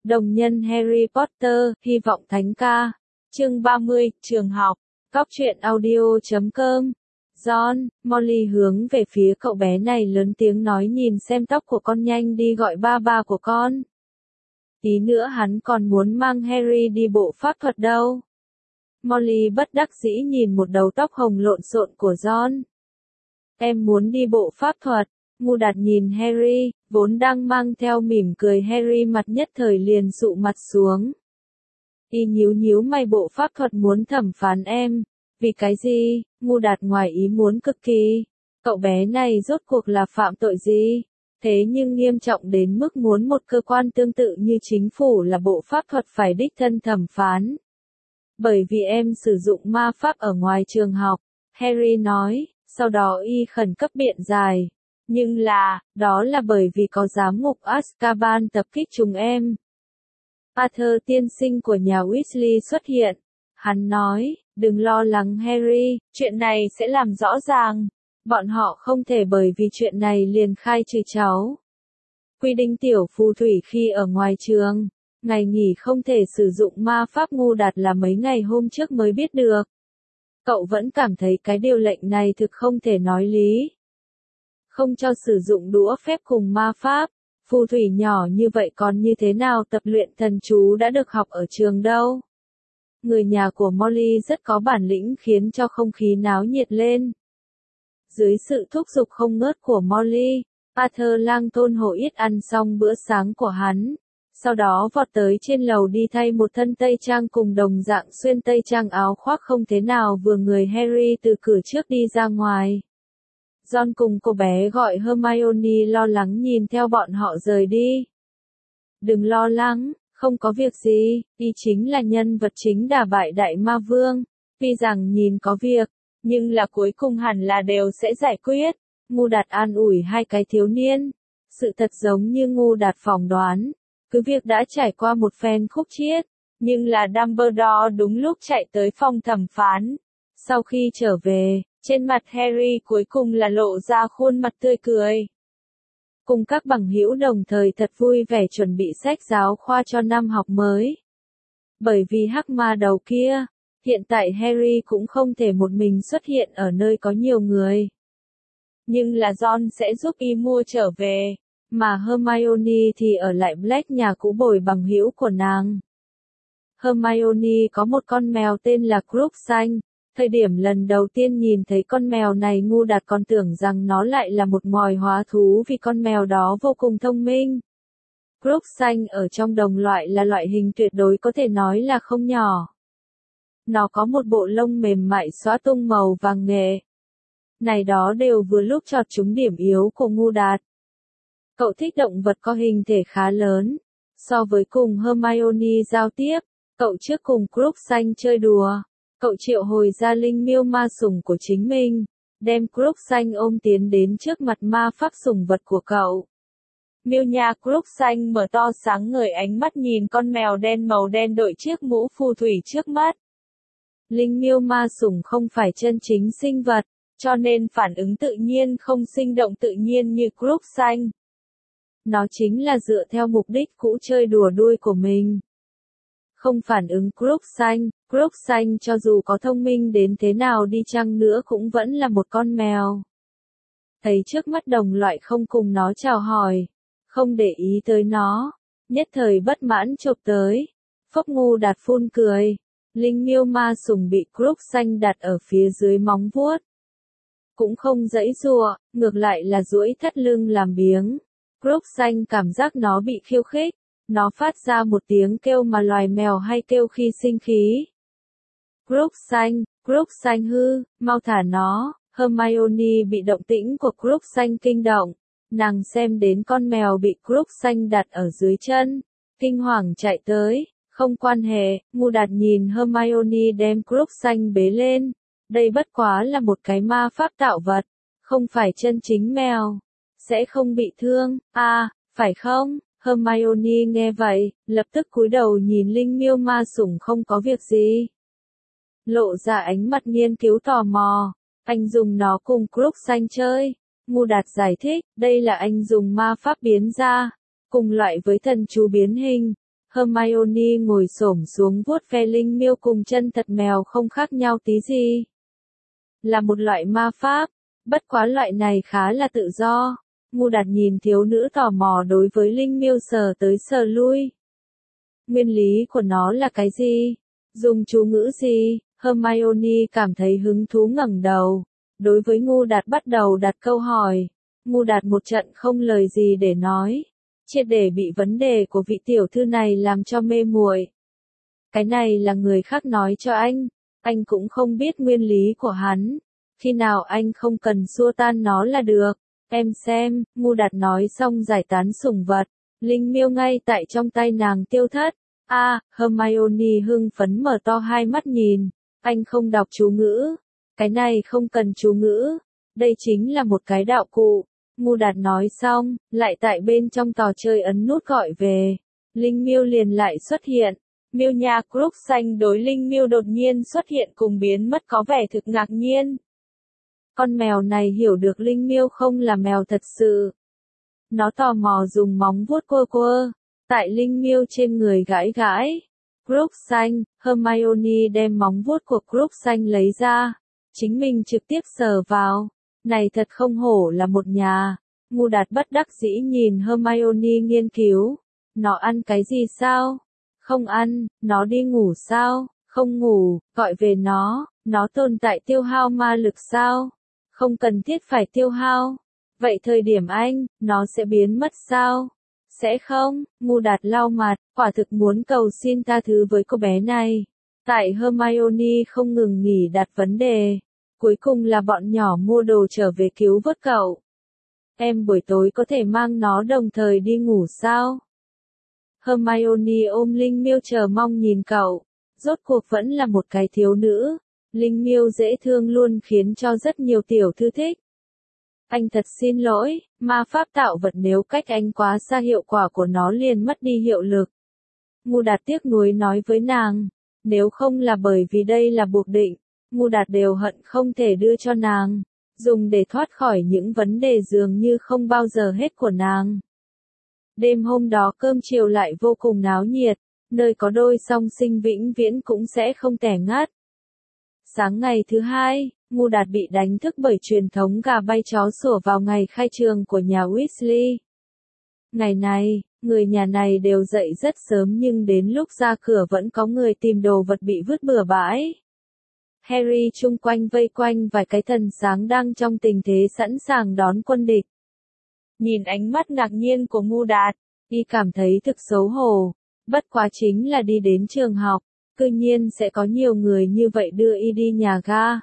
Đồng nhân Harry Potter, hy vọng thánh ca. Chương 30, trường học. Góc truyện audio.com. John, Molly hướng về phía cậu bé này lớn tiếng nói, nhìn xem tóc của con, nhanh đi gọi ba ba của con. Tí nữa hắn còn muốn mang Harry đi bộ pháp thuật đâu. Molly bất đắc dĩ nhìn một đầu tóc hồng lộn xộn của John. Em muốn đi bộ pháp thuật. Ngu Đạt nhìn Harry, vốn đang mang theo mỉm cười, Harry mặt nhất thời liền sụ mặt xuống. Y nhíu nhíu mày, bộ pháp thuật muốn thẩm phán em. Vì cái gì? Ngu Đạt ngoài ý muốn cực kỳ. Cậu bé này rốt cuộc là phạm tội gì? Thế nhưng nghiêm trọng đến mức muốn một cơ quan tương tự như chính phủ là bộ pháp thuật phải đích thân thẩm phán. Bởi vì em sử dụng ma pháp ở ngoài trường học, Harry nói, sau đó y khẩn cấp biện giải. Nhưng đó là bởi vì có giám ngục Azkaban tập kích chúng em. Arthur tiên sinh của nhà Weasley xuất hiện. Hắn nói, đừng lo lắng Harry, chuyện này sẽ làm rõ ràng. Bọn họ không thể bởi vì chuyện này liền khai trừ cháu. Quy định tiểu phù thủy khi ở ngoài trường, ngày nghỉ không thể sử dụng ma pháp. Ngu Đạt là mấy ngày hôm trước mới biết được. Cậu vẫn cảm thấy cái điều lệnh này thực không thể nói lý. Không cho sử dụng đũa phép cùng ma pháp, phù thủy nhỏ như vậy còn như thế nào tập luyện thần chú đã được học ở trường đâu. Người nhà của Molly rất có bản lĩnh khiến cho không khí náo nhiệt lên. Dưới sự thúc giục không ngớt của Molly, Arthur lang thôn hổ yết ăn xong bữa sáng của hắn. Sau đó vọt tới trên lầu đi thay một thân tây trang cùng đồng dạng xuyên tây trang áo khoác không thế nào vừa người. Harry từ cửa trước đi ra ngoài. John cùng cô bé gọi Hermione lo lắng nhìn theo bọn họ rời đi. Đừng lo lắng, không có việc gì, y chính là nhân vật chính đả bại đại ma vương. Tuy rằng nhìn có việc, nhưng là cuối cùng hẳn là đều sẽ giải quyết. Ngu Đạt an ủi hai cái thiếu niên. Sự thật giống như Ngu Đạt phỏng đoán, cứ việc đã trải qua một phen khúc chiết, nhưng là Dumbledore đúng lúc chạy tới phòng thẩm phán. Sau khi trở về, trên mặt Harry cuối cùng là lộ ra khuôn mặt tươi cười. Cùng các bằng hữu đồng thời thật vui vẻ chuẩn bị sách giáo khoa cho năm học mới. Bởi vì hắc ma đầu kia, hiện tại Harry cũng không thể một mình xuất hiện ở nơi có nhiều người. Nhưng là John sẽ giúp y mua trở về, mà Hermione thì ở lại Black nhà cũ bồi bằng hữu của nàng. Hermione có một con mèo tên là Crookshanks. Thời điểm lần đầu tiên nhìn thấy con mèo này, Ngu Đạt còn tưởng rằng nó lại là một ngòi hóa thú vì con mèo đó vô cùng thông minh. Crookshanks ở trong đồng loại là loại hình tuyệt đối có thể nói là không nhỏ. Nó có một bộ lông mềm mại xõa tung màu vàng nghệ. Này đó đều vừa lúc chọt trúng điểm yếu của Ngu Đạt. Cậu thích động vật có hình thể khá lớn. So với cùng Hermione giao tiếp, cậu trước cùng Crookshanks chơi đùa. Cậu triệu hồi ra linh miêu ma sủng của chính mình, đem Crookshanks ôm tiến đến trước mặt ma pháp sủng vật của cậu. Miêu nha. Crookshanks mở to sáng ngời ánh mắt nhìn con mèo đen màu đen đội chiếc mũ phù thủy trước mắt. Linh miêu ma sủng không phải chân chính sinh vật, cho nên phản ứng tự nhiên không sinh động tự nhiên như Crookshanks. Nó chính là dựa theo mục đích cũ chơi đùa đuôi của mình. Không phản ứng Crookshanks cho dù có thông minh đến thế nào đi chăng nữa cũng vẫn là một con mèo. Thấy trước mắt đồng loại không cùng nó chào hỏi, không để ý tới nó, nhất thời bất mãn chộp tới. Phốc. Ngu Đạt phun cười. Linh miêu ma sủng bị Crookshanks đặt ở phía dưới móng vuốt. Cũng không giãy giụa, ngược lại là duỗi thắt lưng làm biếng. Crookshanks cảm giác nó bị khiêu khích. Nó phát ra một tiếng kêu mà loài mèo hay kêu khi sinh khí. Crookshanks hư, mau thả nó. Hermione bị động tĩnh của Crookshanks kinh động. Nàng xem đến con mèo bị Crookshanks đặt ở dưới chân, kinh hoàng chạy tới. Không quan hệ, Ngu Đạt nhìn Hermione đem Crookshanks bế lên. Đây bất quá là một cái ma pháp tạo vật, không phải chân chính mèo. Sẽ không bị thương, phải không? Hermione nghe vậy, lập tức cúi đầu nhìn linh miêu ma sủng không có việc gì. Lộ ra ánh mặt nghiên cứu tò mò. Anh dùng nó cùng Crookshanks chơi. Ngu Đạt giải thích, đây là anh dùng ma pháp biến ra, cùng loại với thần chú biến hình. Hermione ngồi xổm xuống vuốt ve linh miêu cùng chân thật mèo không khác nhau tí gì. Là một loại ma pháp, bất quá loại này khá là tự do. Ngu Đạt nhìn thiếu nữ tò mò đối với linh miêu sờ tới sờ lui. Nguyên lý của nó là cái gì? Dùng chú ngữ gì? Hermione cảm thấy hứng thú ngẩng đầu. Đối với Ngu Đạt bắt đầu đặt câu hỏi. Ngu Đạt một trận không lời gì để nói. Triệt để bị vấn đề của vị tiểu thư này làm cho mê muội. Cái này là người khác nói cho anh cũng không biết nguyên lý của hắn. Khi nào anh không cần xua tan nó là được. Em xem, Ngu Đạt nói xong giải tán sủng vật. Linh miêu ngay tại trong tay nàng tiêu thất. Hermione hưng phấn mở to hai mắt nhìn. Anh không đọc chú ngữ. Cái này không cần chú ngữ. Đây chính là một cái đạo cụ. Ngu Đạt nói xong, lại tại bên trong trò chơi ấn nút gọi về. Linh miêu liền lại xuất hiện. Miêu nha Crookshanks đối linh miêu đột nhiên xuất hiện cùng biến mất có vẻ thực ngạc nhiên. Con mèo này hiểu được linh miêu không là mèo thật sự. Nó tò mò dùng móng vuốt quơ, tại linh miêu trên người gãi gãi. Crookshanks, Hermione đem móng vuốt của Crookshanks lấy ra. Chính mình trực tiếp sờ vào. Này thật không hổ là một nhà. Ngu Đạt bất đắc dĩ nhìn Hermione nghiên cứu. Nó ăn cái gì sao? Không ăn. Nó đi ngủ sao? Không ngủ. Gọi về nó tồn tại tiêu hao ma lực sao? Không cần thiết phải tiêu hao. Vậy thời điểm nó sẽ biến mất sao? Sẽ không. Ngu Đạt lau mặt, quả thực muốn cầu xin tha thứ với cô bé này. Tại Hermione không ngừng nghỉ đặt vấn đề. Cuối cùng là bọn nhỏ mua đồ trở về cứu vớt cậu. Em buổi tối có thể mang nó đồng thời đi ngủ sao? Hermione ôm linh miêu chờ mong nhìn cậu. Rốt cuộc vẫn là một cái thiếu nữ. Linh miêu dễ thương luôn khiến cho rất nhiều tiểu thư thích. Anh thật xin lỗi, ma pháp tạo vật nếu cách anh quá xa hiệu quả của nó liền mất đi hiệu lực. Ngu Đạt tiếc nuối nói với nàng. Nếu không là bởi vì đây là buộc định. Ngu Đạt đều hận không thể đưa cho nàng, dùng để thoát khỏi những vấn đề dường như không bao giờ hết của nàng. Đêm hôm đó cơm chiều lại vô cùng náo nhiệt, nơi có đôi song sinh vĩnh viễn cũng sẽ không tẻ ngắt. Sáng ngày thứ hai, Ngu Đạt bị đánh thức bởi truyền thống gà bay chó sủa vào ngày khai trường của nhà Weasley. Ngày này, người nhà này đều dậy rất sớm nhưng đến lúc ra cửa vẫn có người tìm đồ vật bị vứt bừa bãi. Harry chung quanh vây quanh vài cái thần sáng đang trong tình thế sẵn sàng đón quân địch. Nhìn ánh mắt ngạc nhiên của Ngu Đạt, y cảm thấy thực xấu hổ. Bất quá chính là đi đến trường học, cư nhiên sẽ có nhiều người như vậy đưa y đi nhà ga.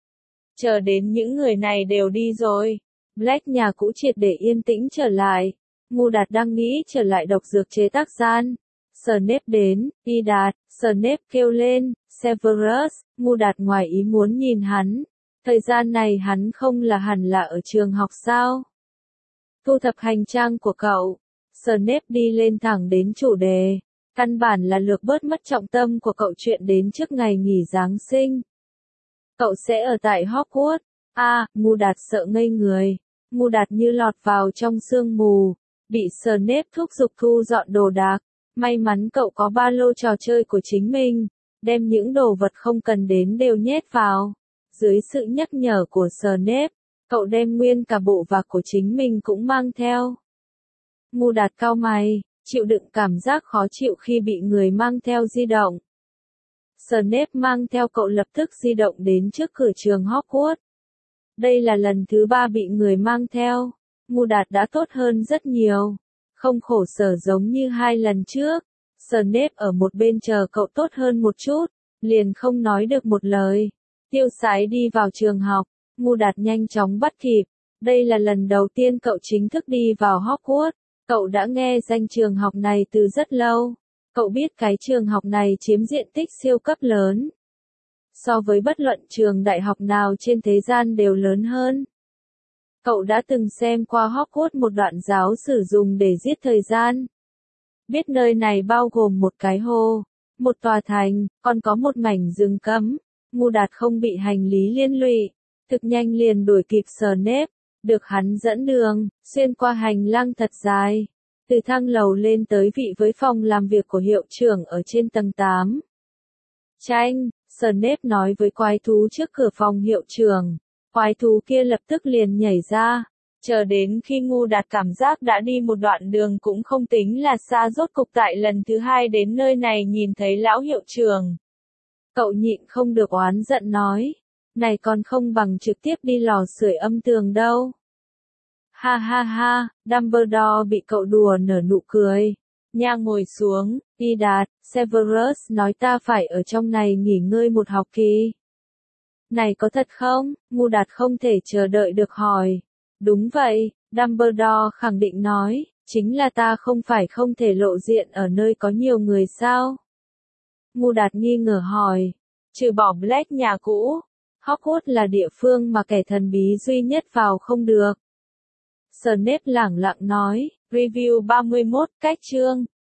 Chờ đến những người này đều đi rồi, Black nhà cũ triệt để yên tĩnh trở lại. Ngu Đạt đang nghĩ trở lại độc dược chế tác gian. Snape đến, y Đạt, Snape kêu lên, Severus. Ngu Đạt ngoài ý muốn nhìn hắn. Thời gian này hắn không là hẳn là ở trường học sao? Thu thập hành trang của cậu. Snape đi lên thẳng đến chủ đề. Căn bản là lược bớt mất trọng tâm của cậu chuyện đến trước ngày nghỉ Giáng sinh. Cậu sẽ ở tại Hogwarts. Ngu Đạt sợ ngây người. Ngu Đạt như lọt vào trong sương mù. Bị Snape thúc giục thu dọn đồ đạc. May mắn cậu có ba lô trò chơi của chính mình. Đem những đồ vật không cần đến đều nhét vào. Dưới sự nhắc nhở của Snape, cậu đem nguyên cả bộ vạc của chính mình cũng mang theo. Ngu Đạt cau mày, chịu đựng cảm giác khó chịu khi bị người mang theo di động. Snape mang theo cậu lập tức di động đến trước cửa trường Hogwarts. Đây là lần thứ 3 bị người mang theo. Ngu Đạt đã tốt hơn rất nhiều. Không khổ sở giống như 2 lần trước. Snape ở một bên chờ cậu tốt hơn một chút, liền không nói được một lời. Tiêu Sái đi vào trường học, Ngu Đạt nhanh chóng bắt kịp. Đây là lần đầu tiên cậu chính thức đi vào Hogwarts. Cậu đã nghe danh trường học này từ rất lâu. Cậu biết cái trường học này chiếm diện tích siêu cấp lớn. So với bất luận trường đại học nào trên thế gian đều lớn hơn. Cậu đã từng xem qua Hogwarts một đoạn giáo sử dùng để giết thời gian. Biết nơi này bao gồm một cái hồ, một tòa thành, còn có một mảnh rừng cấm. Ngu Đạt không bị hành lý liên lụy, thực nhanh liền đuổi kịp Snape, được hắn dẫn đường, xuyên qua hành lang thật dài. từ thang lầu lên tới vị với phòng làm việc của hiệu trưởng ở trên tầng 8. Tranh, Snape nói với quái thú trước cửa phòng hiệu trưởng. Quái thú kia lập tức liền nhảy ra. Chờ đến khi Ngu Đạt cảm giác đã đi một đoạn đường cũng không tính là xa, rốt cục tại lần thứ 2 đến nơi này nhìn thấy lão hiệu trưởng. Cậu nhịn không được oán giận nói. Này còn không bằng trực tiếp đi lò sưởi âm tường đâu. Ha ha ha, Dumbledore bị cậu đùa nở nụ cười. Nha ngồi xuống, Y Đạt, Severus nói ta phải ở trong này nghỉ ngơi một học kỳ. Này có thật không? Ngu Đạt không thể chờ đợi được hỏi. Đúng vậy, Dumbledore khẳng định nói, chính là ta không phải không thể lộ diện ở nơi có nhiều người sao? Ngu Đạt nghi ngờ hỏi, trừ bỏ Black nhà cũ, Hogwarts là địa phương mà kẻ thần bí duy nhất vào không được. Snape lẳng lặng nói, review 31, cách chương.